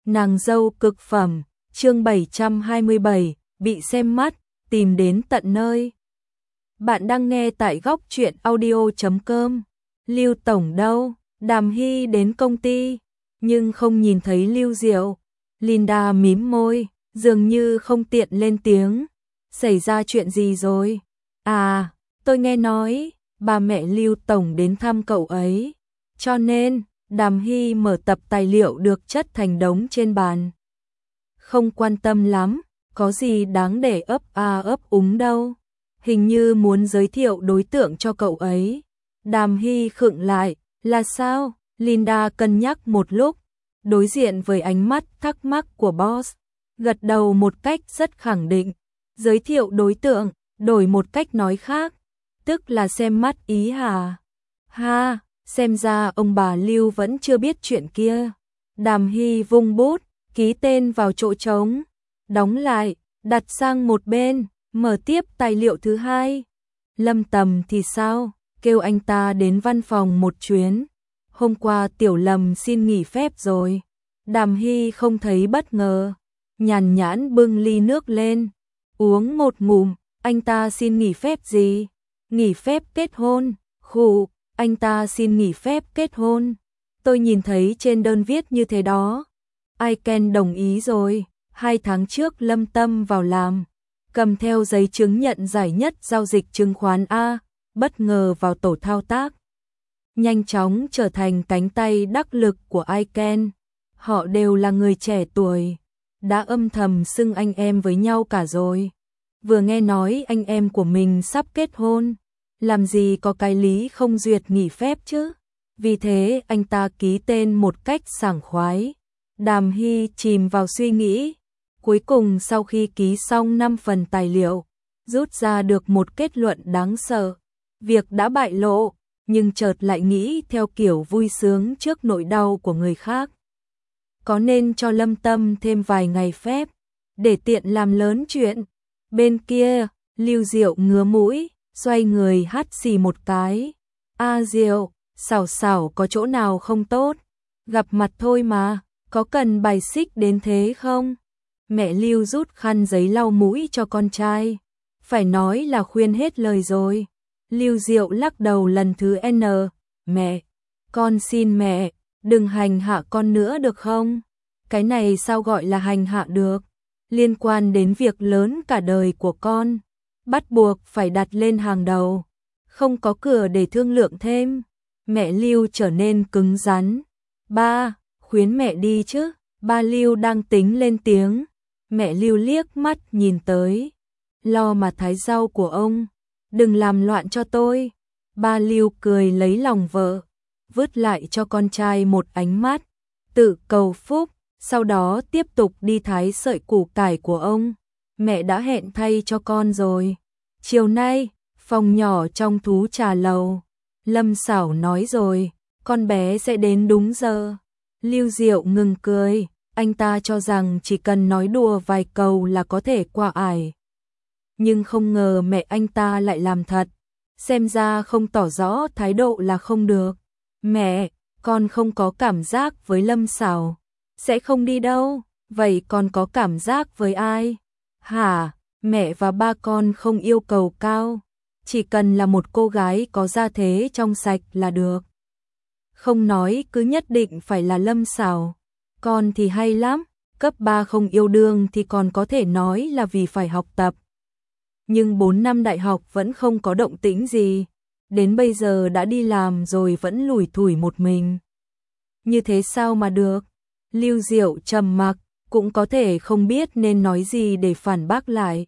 Nàng dâu cực phẩm, chương 727, bị xem mắt, tìm đến tận nơi. Bạn đang nghe tại góc truyện audio.com. Lưu Tổng đâu? Đàm Hy đến công ty, nhưng không nhìn thấy Lưu Diệu. Linda mím môi, dường như không tiện lên tiếng. Xảy ra chuyện gì rồi? À, tôi nghe nói, bà mẹ Lưu Tổng đến thăm cậu ấy. Cho nên, Đàm Hy mở tập tài liệu được chất thành đống trên bàn. Không quan tâm lắm, có gì đáng để ấp úng đâu. Hình như muốn giới thiệu đối tượng cho cậu ấy. Đàm Hy khựng lại, là sao? Linda cân nhắc một lúc, đối diện với ánh mắt thắc mắc của boss, gật đầu một cách rất khẳng định. Giới thiệu đối tượng, đổi một cách nói khác, tức là xem mắt ý hả? Ha, xem ra ông bà Lưu vẫn chưa biết chuyện kia. Đàm Hy vung bút, ký tên vào chỗ trống, đóng lại, đặt sang một bên, mở tiếp tài liệu thứ hai. Lâm Tầm thì sao? Kêu anh ta đến văn phòng một chuyến. Hôm qua Tiểu Lâm xin nghỉ phép rồi. Đàm Hy không thấy bất ngờ, nhàn nhãn bưng ly nước lên, uống một ngụm. Anh ta xin nghỉ phép gì? Nghỉ phép kết hôn. Khụ, anh ta xin nghỉ phép kết hôn. Tôi nhìn thấy trên đơn viết như thế đó. Ken đồng ý rồi. 2 tháng trước Lâm Tâm vào làm, cầm theo giấy chứng nhận giải nhất giao dịch chứng khoán A, bất ngờ vào tổ thao tác. Nhanh chóng trở thành cánh tay đắc lực của Ken. Họ đều là người trẻ tuổi, đã âm thầm xưng anh em với nhau cả rồi. Vừa nghe nói anh em của mình sắp kết hôn, làm gì có cái lý không duyệt nghỉ phép chứ. Vì thế anh ta ký tên một cách sảng khoái. Đàm Hy chìm vào suy nghĩ. Cuối cùng sau khi ký xong 5 phần tài liệu, rút ra được một kết luận đáng sợ. Việc đã bại lộ, nhưng chợt lại nghĩ theo kiểu vui sướng trước nỗi đau của người khác. Có nên cho Lâm Tâm thêm vài ngày phép, để tiện làm lớn chuyện. Bên kia, Lưu Diệu ngứa mũi, xoay người hắt xì một cái. Diệu, xảo xảo có chỗ nào không tốt? Gặp mặt thôi mà, có cần bài xích đến thế không? Mẹ Lưu rút khăn giấy lau mũi cho con trai. Phải nói là khuyên hết lời rồi. Lưu Diệu lắc đầu lần thứ N. Mẹ, con xin mẹ, đừng hành hạ con nữa được không? Cái này sao gọi là hành hạ được? Liên quan đến việc lớn cả đời của con, bắt buộc phải đặt lên hàng đầu. Không có cửa để thương lượng thêm. Mẹ Lưu trở nên cứng rắn. Ba, khuyến mẹ đi chứ. Ba Lưu đang tính lên tiếng. Mẹ Lưu liếc mắt nhìn tới. Lo mà thái rau của ông, đừng làm loạn cho tôi. Ba Lưu cười lấy lòng vợ, vứt lại cho con trai một ánh mắt, tự cầu phúc, sau đó tiếp tục đi thái sợi củ cải của ông. Mẹ đã hẹn thay cho con rồi. Chiều nay, phòng nhỏ trong thú trà lầu. Lâm Xảo nói rồi, con bé sẽ đến đúng giờ. Lưu Diệu ngừng cười, anh ta cho rằng chỉ cần nói đùa vài câu là có thể qua ải. Nhưng không ngờ mẹ anh ta lại làm thật, xem ra không tỏ rõ thái độ là không được. Mẹ, con không có cảm giác với Lâm Xảo. Sẽ không đi đâu, vậy con có cảm giác với ai? Hả, mẹ và ba con không yêu cầu cao, chỉ cần là một cô gái có gia thế trong sạch là được. Không nói cứ nhất định phải là Lâm Xảo. Con thì hay lắm, cấp 3 không yêu đương thì còn có thể nói là vì phải học tập. Nhưng 4 năm đại học vẫn không có động tĩnh gì, đến bây giờ đã đi làm rồi vẫn lủi thủi một mình. Như thế sao mà được? Lưu Diệu trầm mặc, cũng có thể không biết nên nói gì để phản bác lại.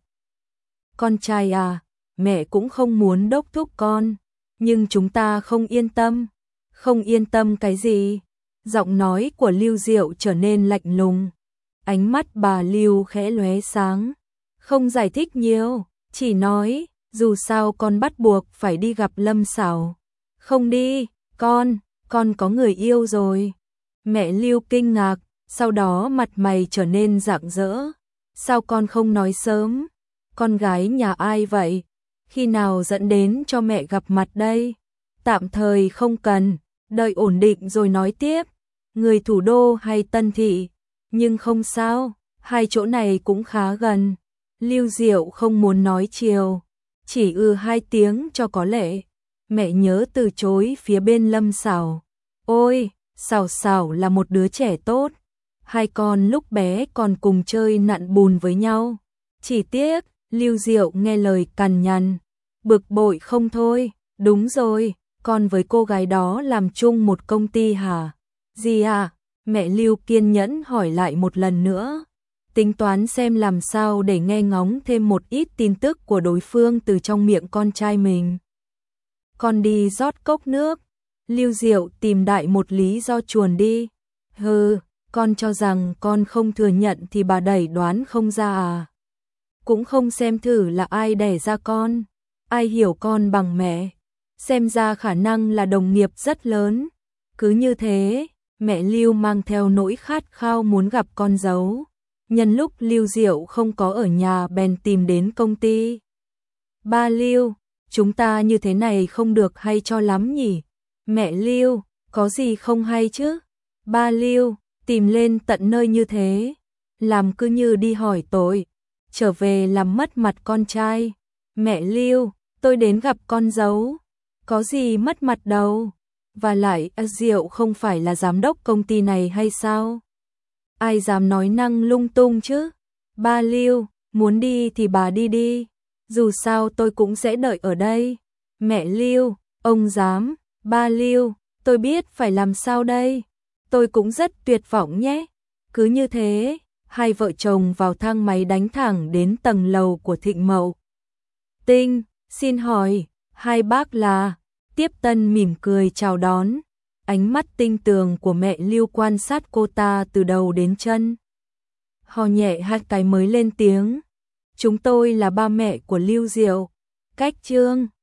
Con trai à, mẹ cũng không muốn đốc thúc con, nhưng chúng ta không yên tâm. Không yên tâm cái gì? Giọng nói của Lưu Diệu trở nên lạnh lùng. Ánh mắt bà Lưu khẽ lóe sáng. Không giải thích nhiều, chỉ nói, dù sao con bắt buộc phải đi gặp Lâm Xảo. Không đi, con có người yêu rồi. Mẹ Lưu kinh ngạc, sau đó mặt mày trở nên rạng rỡ. Sao con không nói sớm? Con gái nhà ai vậy? Khi nào dẫn đến cho mẹ gặp mặt đây? Tạm thời không cần, đợi ổn định rồi nói tiếp. Người thủ đô hay Tân Thị? Nhưng không sao, hai chỗ này cũng khá gần. Lưu Diệu không muốn nói chiều, chỉ hai tiếng cho có lệ. Mẹ nhớ từ chối phía bên Lâm Sảo. Ôi, Sảo Sảo là một đứa trẻ tốt. Hai con lúc bé còn cùng chơi nặn bùn với nhau. Chỉ tiếc, Lưu Diệu nghe lời cằn nhằn, bực bội không thôi. Đúng rồi, con với cô gái đó làm chung một công ty hả? Gì à? Mẹ Lưu kiên nhẫn hỏi lại một lần nữa, tính toán xem làm sao để nghe ngóng thêm một ít tin tức của đối phương từ trong miệng con trai mình. Con đi rót cốc nước. Lưu Diệu tìm đại một lý do chuồn đi. Hừ, con cho rằng con không thừa nhận thì bà đẩy đoán không ra à? Cũng không xem thử là ai đẻ ra con, ai hiểu con bằng mẹ. Xem ra khả năng là đồng nghiệp rất lớn. Cứ như thế, mẹ Lưu mang theo nỗi khát khao muốn gặp con dâu. Nhân lúc Lưu Diệu không có ở nhà bèn tìm đến công ty. Ba Lưu, chúng ta như thế này không được hay cho lắm nhỉ? Mẹ Lưu, có gì không hay chứ? Ba Lưu, tìm lên tận nơi như thế, làm cứ như đi hỏi tội, trở về làm mất mặt con trai. Mẹ Lưu, tôi đến gặp con dâu, có gì mất mặt đâu. Và lại, Diệu không phải là giám đốc công ty này hay sao? Ai dám nói năng lung tung chứ? Ba Lưu, muốn đi thì bà đi đi, dù sao tôi cũng sẽ đợi ở đây. Mẹ Lưu, ông dám. Ba Lưu, tôi biết phải làm sao đây. Tôi cũng rất tuyệt vọng nhé. Cứ như thế, hai vợ chồng vào thang máy đánh thẳng đến tầng lầu của Thịnh Mậu Tinh. Xin hỏi, hai bác là? Tiếp Tân mỉm cười chào đón. Ánh mắt tinh tường của mẹ Lưu quan sát cô ta từ đầu đến chân. Hò nhẹ hai cái mới lên tiếng. Chúng tôi là ba mẹ của Lưu Diệu. Cách Trương.